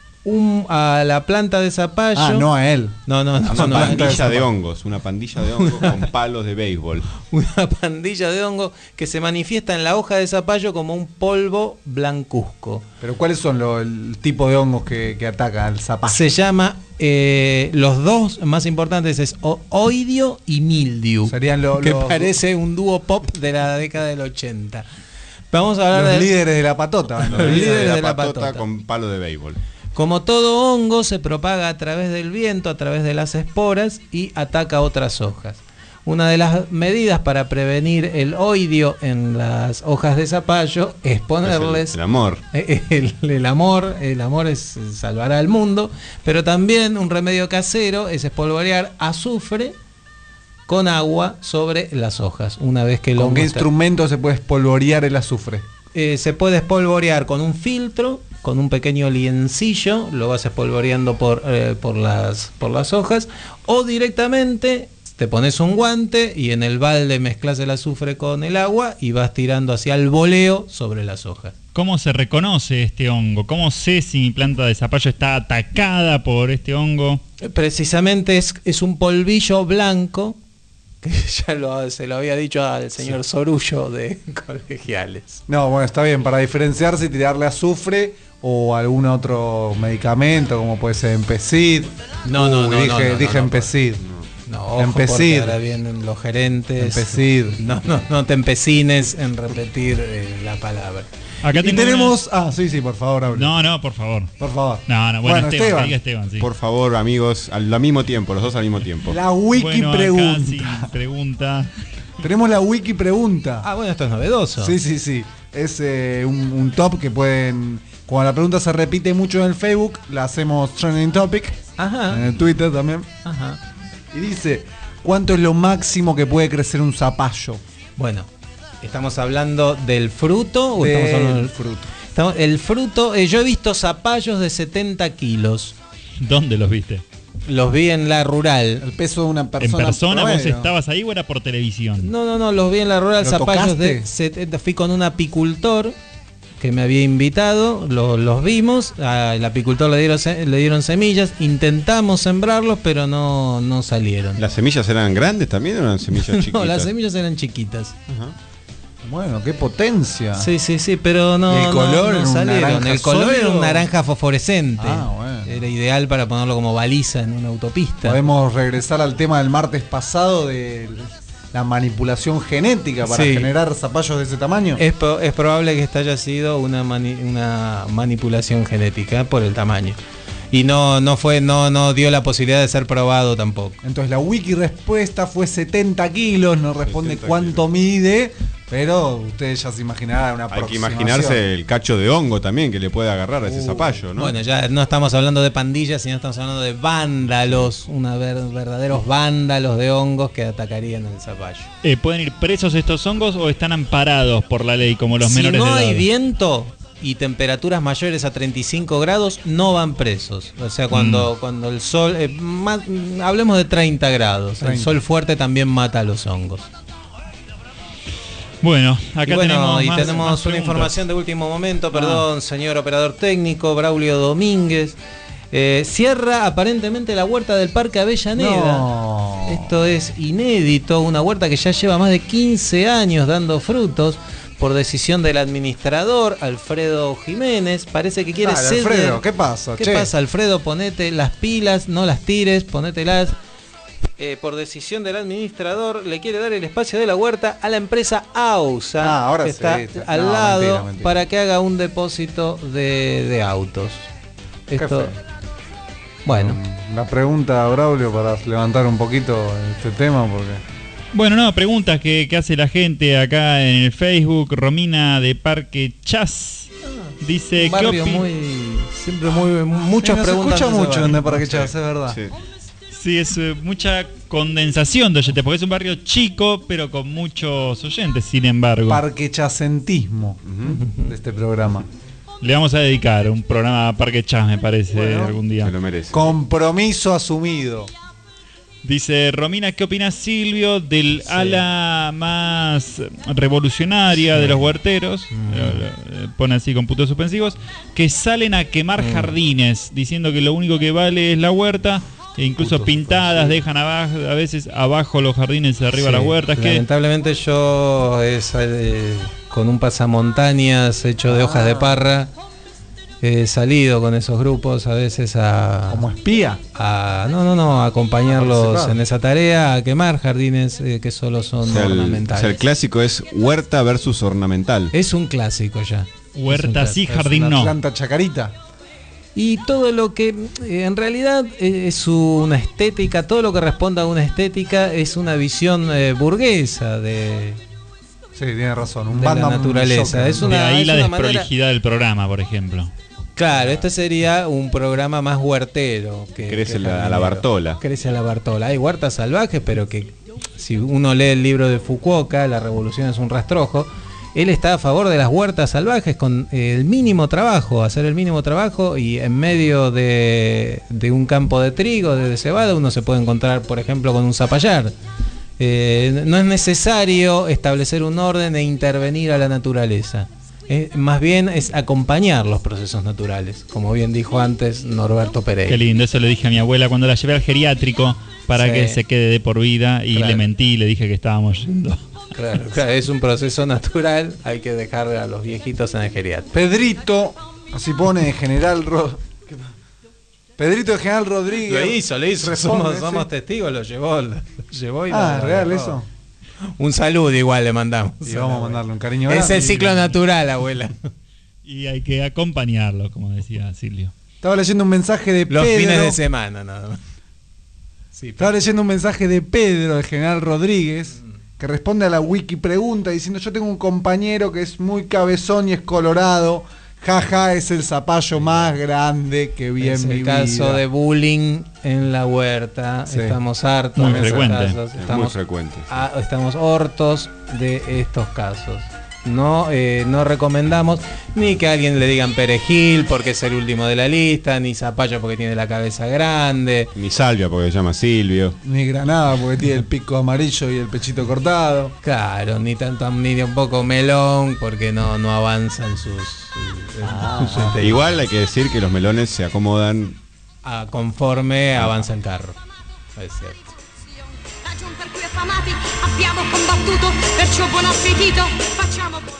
un, a la planta de zapallo. Ah, no a él. No, no, no. Una no, pandilla de hongos, una pandilla de hongos con palos de béisbol. Una pandilla de hongos que se manifiesta en la hoja de zapallo como un polvo blancuzco. ¿Pero cuáles son los, el tipo de hongos que, que ataca al zapallo? Se llama, eh, los dos más importantes es oidio y mildew. Serían lo, que los... parece un dúo pop de la década del ochenta. Vamos a hablar los de líderes de la patota. Los, los líderes de la, de la patota, patota con palo de béisbol. Como todo hongo, se propaga a través del viento, a través de las esporas y ataca otras hojas. Una de las medidas para prevenir el oidio en las hojas de zapallo es ponerles... Es el, el amor. El, el amor, el amor es, salvará al mundo, pero también un remedio casero es espolvorear azufre con agua sobre las hojas. Una vez que el ¿Con qué está... instrumento se puede espolvorear el azufre? Eh, se puede espolvorear con un filtro, con un pequeño liencillo, lo vas espolvoreando por, eh, por, las, por las hojas, o directamente te pones un guante y en el balde mezclas el azufre con el agua y vas tirando hacia el voleo sobre las hojas. ¿Cómo se reconoce este hongo? ¿Cómo sé si mi planta de zapallo está atacada por este hongo? Precisamente es, es un polvillo blanco, que ya lo, se lo había dicho al señor Sí. Sorullo de Colegiales. No, bueno, está bien, para diferenciarse y tirarle azufre o algún otro medicamento, como puede ser Empecid. No, no, no, Dije, no, no, dije no, no, Empecid. No, ojo, Empecid. porque ahora vienen los gerentes. Empecid. No, no, no te empecines en repetir eh, la palabra. Acá Y tengo tenemos... Ah, sí, sí, por favor, hable. No, no, por favor. Por favor. No, no, bueno, Bueno, Esteban, Esteban. que diga Esteban, sí. Por favor, amigos, al, al mismo tiempo, los dos al mismo tiempo. La wiki Bueno, acá pregunta. sí, pregunta. Tenemos la wiki pregunta. Ah, bueno, esto es novedoso. Sí, sí, sí. Es eh, un, un top que pueden... Cuando la pregunta se repite mucho en el Facebook, la hacemos trending topic. Ajá. En el Twitter también. Ajá. Y dice, ¿cuánto es lo máximo que puede crecer un zapallo? Bueno, ¿estamos hablando del fruto o Del estamos hablando del fruto? Estamos- el fruto, eh, yo he visto zapallos de setenta kilos. ¿Dónde los viste? Los vi en la rural. El peso de una ¿En persona. persona vos promedio. estabas ahí o era por televisión? No, no, no, los vi en la rural, ¿Lo zapallos de tocaste? setenta. Fui con un apicultor que me había invitado, lo- los vimos, al apicultor le dieron, se- le dieron semillas, intentamos sembrarlos, pero no, no salieron. ¿Las semillas eran grandes también o eran semillas chiquitas? No, las semillas eran chiquitas. Bueno, qué potencia. Sí, sí, sí, pero no, ¿Y el color no, no era un salieron. naranja El color era sólido? un naranja fosforescente. Ah, bueno. Era ideal para ponerlo como baliza en una autopista. Podemos regresar al tema del martes pasado de la manipulación genética para Sí. generar zapallos de ese tamaño. Es, po- es probable que esta haya sido una, mani- una manipulación genética por el tamaño. Y no, no fue, no, no dio la posibilidad de ser probado tampoco. Entonces la wiki respuesta fue setenta kilos, no responde setenta cuánto mide, pero ustedes ya se imaginarán una Hay que aproximación. imaginarse el cacho de hongo también que le puede agarrar a ese zapallo, ¿no? Bueno, ya no estamos hablando de pandillas, sino estamos hablando de vándalos, una ver- verdaderos vándalos de hongos que atacarían el zapallo. Eh, ¿Pueden ir presos estos hongos o están amparados por la ley como los Si menores no de edad? hay viento y temperaturas mayores a treinta y cinco grados, no van presos. O sea, cuando, Mm. cuando el sol, eh, ma- hablemos de treinta grados, el treinta. sol fuerte también mata a los hongos. Bueno, acá Y bueno, tenemos, y más- tenemos más una preguntas. información de último momento, Ah. perdón, señor operador técnico, Braulio Domínguez. Eh, cierra aparentemente la huerta del Parque Avellaneda. No. Esto es inédito, una huerta que ya lleva más de quince años dando frutos por decisión del administrador Alfredo Jiménez. Parece que quiere Dale, ceder. Alfredo, ¿qué pasa, ¿Qué che? pasa, Alfredo? Ponete las pilas, no las tires, ponételas. Eh, por decisión del administrador, le quiere dar el espacio de la huerta a la empresa AUSA, Ah, ahora que sí, está sí. al No, lado, mentira, mentira. para que haga un depósito de, de autos. Qué Esto, feo. bueno, La pregunta, Braulio, para levantar un poquito este tema, porque... Bueno, no, preguntas que, que hace la gente acá en el Facebook. Romina de Parque Chas dice, un ¿qué barrio opi- muy, siempre muy, muchas Sí, no se preguntas. escucha en ese mucho barrio. en De Parque Chas, es verdad. Sí. Sí, es eh, mucha condensación de oyentes, porque es un barrio chico, pero con muchos oyentes, sin embargo. Parquechacentismo de este programa. Le vamos a dedicar un programa a Parque Chas, me parece, Bueno, algún día. Se lo merece. Compromiso asumido. Dice Romina, ¿qué opinas, Silvio, del ala más revolucionaria de los huerteros? Mm. Eh, eh, Pone así con puntos suspensivos. Que salen a quemar Mm. jardines, diciendo que lo único que vale es la huerta. E incluso Puntos pintadas, dejan abajo, a veces abajo los jardines y arriba Sí, las huertas. Que lamentablemente yo es, eh, con un pasamontañas hecho de hojas de parra he salido con esos grupos a veces a Como espía. a no no no a acompañarlos Participar. en esa tarea, a quemar jardines eh, que solo O son sea, el, o ornamentales. sea, el clásico es huerta versus ornamental. Es un clásico ya. huerta sí, Es un jardín Una no. planta chacarita. Y todo lo que eh, en realidad eh, es una estética, todo lo que responda a una estética es una visión eh, burguesa de, Sí, tiene razón. Un de la Batman naturaleza. Joker. Es De una, ahí es la una manera- desprolijidad del programa, por ejemplo. Claro, este sería un programa más huertero. Que, Crece que la- a la jardinero. Bartola. Crece a la Bartola. Hay huertas salvajes, pero que si uno lee el libro de Fukuoka, La revolución es un rastrojo, él está a favor de las huertas salvajes con eh, el mínimo trabajo, hacer el mínimo trabajo y en medio de, de un campo de trigo, de, de cebada, uno se puede encontrar, por ejemplo, con un zapallar. Eh, no es necesario establecer un orden e intervenir a la naturaleza. Eh, más bien es acompañar los procesos naturales, como bien dijo antes Norberto Pereira. Qué lindo, eso le dije a mi abuela cuando la llevé al geriátrico para Sí. que se quede de por vida y Claro. le mentí y le dije que estábamos yendo. Claro, claro, es un proceso natural, hay que dejar a los viejitos en el geriátrico. Pedrito, así pone General Ro... ¿Qué pa- Pedrito de General Rodríguez. Lo hizo, lo hizo, Responde, somos, sí. somos testigos, lo llevó, lo llevó y Ah, lo- ¿real lo- eso? Un saludo igual le mandamos. Y vamos a mandarle un cariño Es grande. el ciclo natural, abuela. Y hay que acompañarlo, como decía Silvio. Estaba leyendo un mensaje de Los Pedro. fines de semana nada más. Sí, Estaba leyendo un mensaje de Pedro, el General Rodríguez, que responde a la wiki pregunta diciendo: yo tengo un compañero que es muy cabezón y es colorado. Jaja, es el zapallo más grande que vi es en mi el vida. caso de bullying en la huerta. Sí. Estamos hartos Muy de esos frecuente. casos. Es muy Estamos, frecuente. ah, estamos hortos de estos casos. No, eh, no recomendamos ni que a alguien le digan perejil porque es el último de la lista, ni zapallo porque tiene la cabeza grande. Ni salvia porque se llama Silvio. Ni granada porque tiene el pico amarillo y el pechito cortado. Claro, ni tanto ni un poco melón porque no, no avanzan sus, sus, Ah. sus inteligencias. Igual hay que decir que los melones se acomodan. Ah, conforme avanza el carro. Es cierto. Ragion per cui affamati abbiamo combattuto, perciò buon appetito, facciamo buon...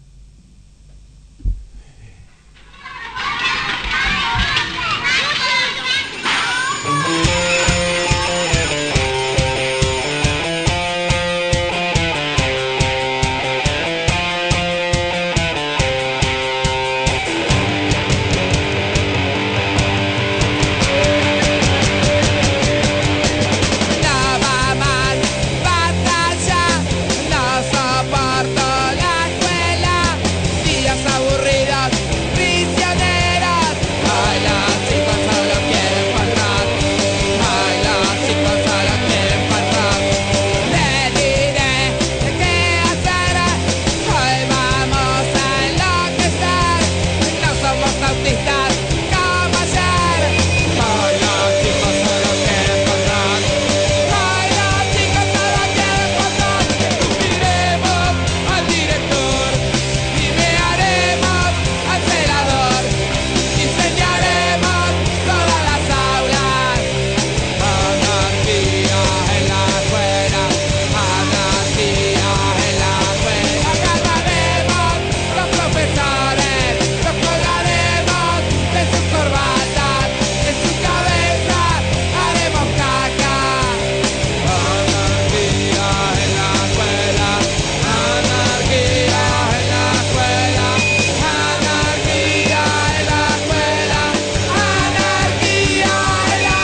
No va más batalla, no soporto la escuela, días aburridos, prisioneros. Ay, los chicos solo quieren patrón, ay, los chicos solo quieren patrón. Le diré qué hacer, hoy vamos a enloquecer, no somos autistas como ayer. Ay, los chicos solo quieren patrón. Ay, los chicos solo quieren patrón. Escupiremos al director y mearemos al celador. Incendiaremos todas las aulas. Anarquía en la escuela, anarquía en la escuela. Agarraremos los profesores, los colgaremos de sus corbatas, en su cabeza haremos caca. Anarquía en la escuela, anarquía en la escuela, anarquía en la escuela, anarquía en la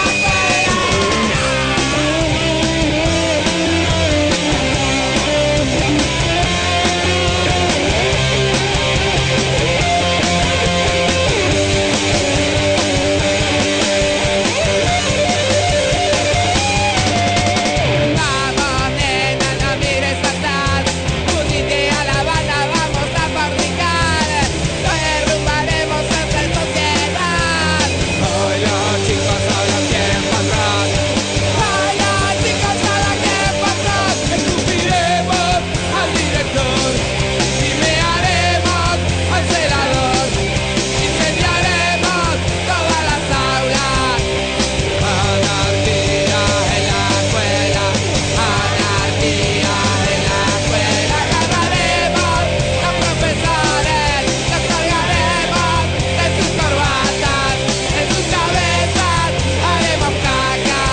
Vamos, nena, no mires atrás. Unite a la banda, vamos a fabricar. Lo derrumbaremos entre sociedad. Hoy los chicos solo quieren patrón. Hoy los chicos solo quieren patrón. Escupiremos al director y mearemos al celador. Incendiaremos todas las aulas. Anarquía en la escuela, anarquía en la escuela. Agarraremos los profesores, los colgaremos de sus corbatas, en sus cabezas haremos caca.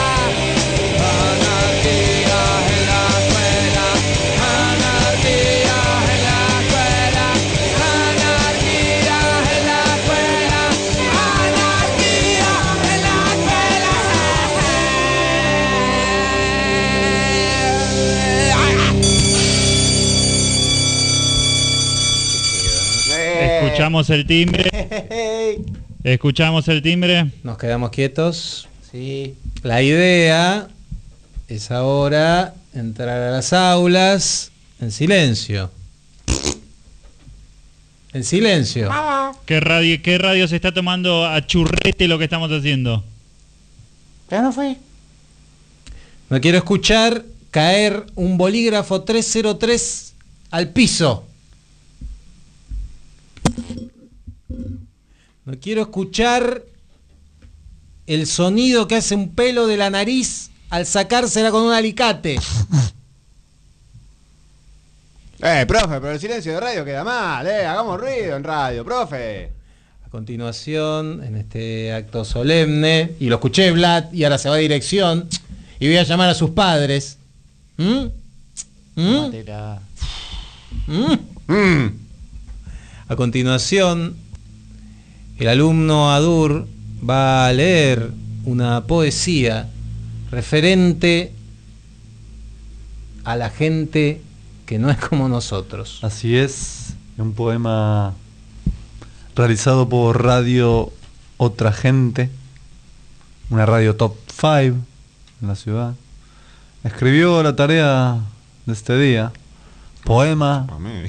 Anarquía en la escuela, anarquía en la escuela, anarquía en la escuela, anarquía en la Escuchamos el timbre. Escuchamos el timbre. Nos quedamos quietos. Sí. La idea es ahora entrar a las aulas en silencio. En silencio. ¿Qué radio, ¿Qué radio se está tomando a churrete lo que estamos haciendo? Ya no fue. No quiero escuchar caer un bolígrafo trescientos tres al piso. No quiero escuchar el sonido que hace un pelo de la nariz al sacársela con un alicate. Eh, profe, pero el silencio de radio queda mal, eh. Hagamos ruido en radio, profe. A continuación, en este acto solemne, y lo escuché, Vlad, y ahora se va a dirección, y voy a llamar a sus padres. ¿Mm? ¿Mm? ¿Mm? Mm. A continuación, el alumno Adur va a leer una poesía referente a la gente que no es como nosotros. Así es, un poema realizado por Radio Otra Gente, una radio top cinco en la ciudad. Escribió la tarea de este día, poema,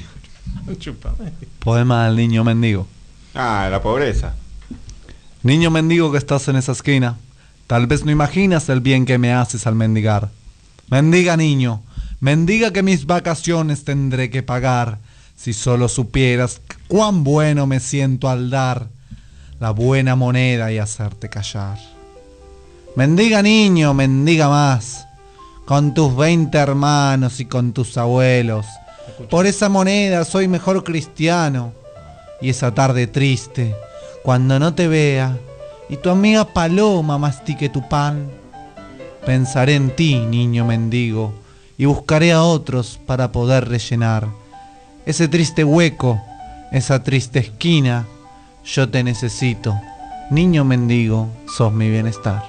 poema al niño mendigo. Ah, la pobreza. Niño mendigo que estás en esa esquina, tal vez no imaginas el bien que me haces al mendigar. Mendiga niño, mendiga que mis vacaciones tendré que pagar. Si solo supieras cuán bueno me siento al dar la buena moneda y hacerte callar. Mendiga niño, mendiga más, con tus veinte hermanos y con tus abuelos. Por esa moneda soy mejor cristiano. Y esa tarde triste, cuando no te vea y tu amiga Paloma mastique tu pan, pensaré en ti, niño mendigo, y buscaré a otros para poder rellenar ese triste hueco, esa triste esquina. Yo te necesito, niño mendigo, sos mi bienestar.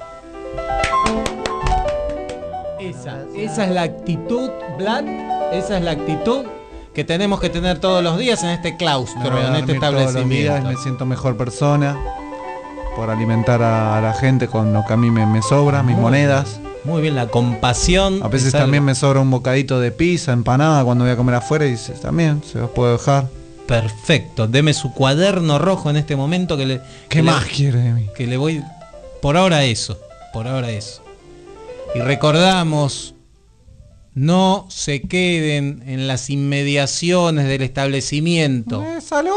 Esa, esa es la actitud, Vlad, esa es la actitud que tenemos que tener todos los días en este claustro, en este establecimiento. Me siento mejor persona por alimentar a, a la gente con lo que a mí me, me sobra, mis Muy monedas. bien. Muy bien, la compasión. A veces es algo- también me sobra un bocadito de pizza, empanada cuando voy a comer afuera y se- también se los puedo dejar. Perfecto, deme su cuaderno rojo en este momento que le... ¿Qué que más le- quiere de mí? Que le voy... Por ahora eso, por ahora eso. Y recordamos, no se queden en las inmediaciones del establecimiento. ¡Salud!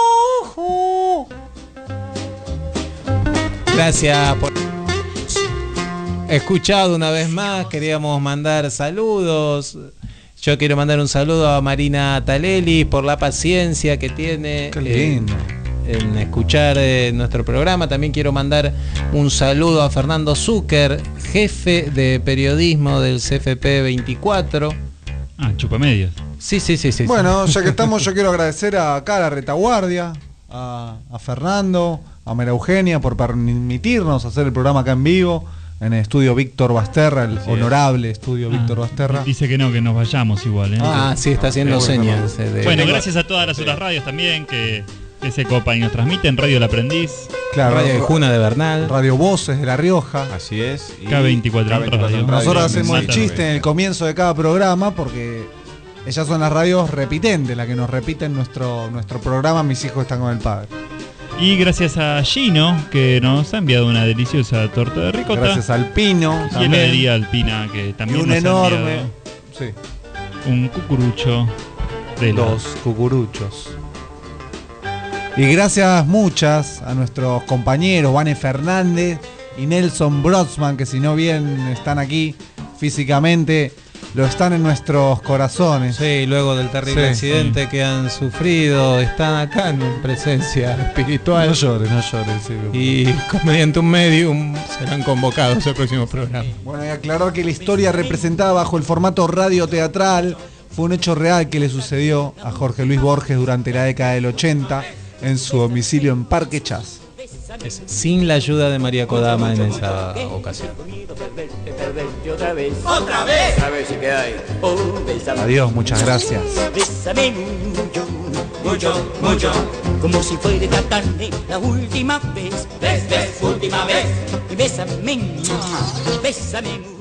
Gracias por escuchado una vez más. Queríamos mandar saludos. Yo quiero mandar un saludo a Marina Taleli por la paciencia que tiene Qué lindo. en, en escuchar eh, nuestro programa. También quiero mandar un saludo a Fernando Zucker, jefe de periodismo del C F P veinticuatro. Ah, chupamedias. Sí, sí, sí, sí. Bueno, sí. ya que estamos, yo quiero agradecer a acá a la retaguardia, a, a Fernando, a María Eugenia por permitirnos hacer el programa acá en vivo, en el estudio Víctor Basterra, el Así honorable estudio Ah, Víctor Basterra. Dice que no, que nos vayamos igual. ¿eh? Ah, sí, está haciendo Bueno, señas. eh, de- Bueno, gracias a todas las otras radios también que, que se copan y nos transmiten. Radio El Aprendiz. Claro, Radio de Juna de Bernal. Radio Voces de La Rioja. Así es. y K veinticuatro en radio. Nosotros hacemos el Mata. chiste en el comienzo de cada programa porque ellas son las radios repitentes, las que nos repiten nuestro, nuestro programa Mis hijos están con el padre. Y gracias a Gino, que nos ha enviado una deliciosa torta de ricota. Gracias al Pino. Y también. heladería Alpina, que Y también un nos ha enorme. enviado Sí. un cucurucho de helado. Dos cucuruchos. Y gracias muchas a nuestros compañeros Vane Fernández y Nelson Brodsman, que si no bien están aquí físicamente, lo están en nuestros corazones. Sí, luego del terrible Sí. accidente que han sufrido, están acá en presencia espiritual. No llores, no llores. sí. Y mediante un medium serán convocados al próximo programa. Bueno, y aclarar que la historia representada bajo el formato radioteatral fue un hecho real que le sucedió a Jorge Luis Borges durante la década del ochenta en su domicilio en Parque Chas. Es sin la ayuda de María Kodama en esa ocasión. Otra vez, otra vez, a ver si queda ahí. Oh, bésame. Adiós, muchas gracias. Bésame mucho, mucho, mucho, como si fuera esta tarde la última vez. Ves, ves, última vez. Y bésame, bésame mucho.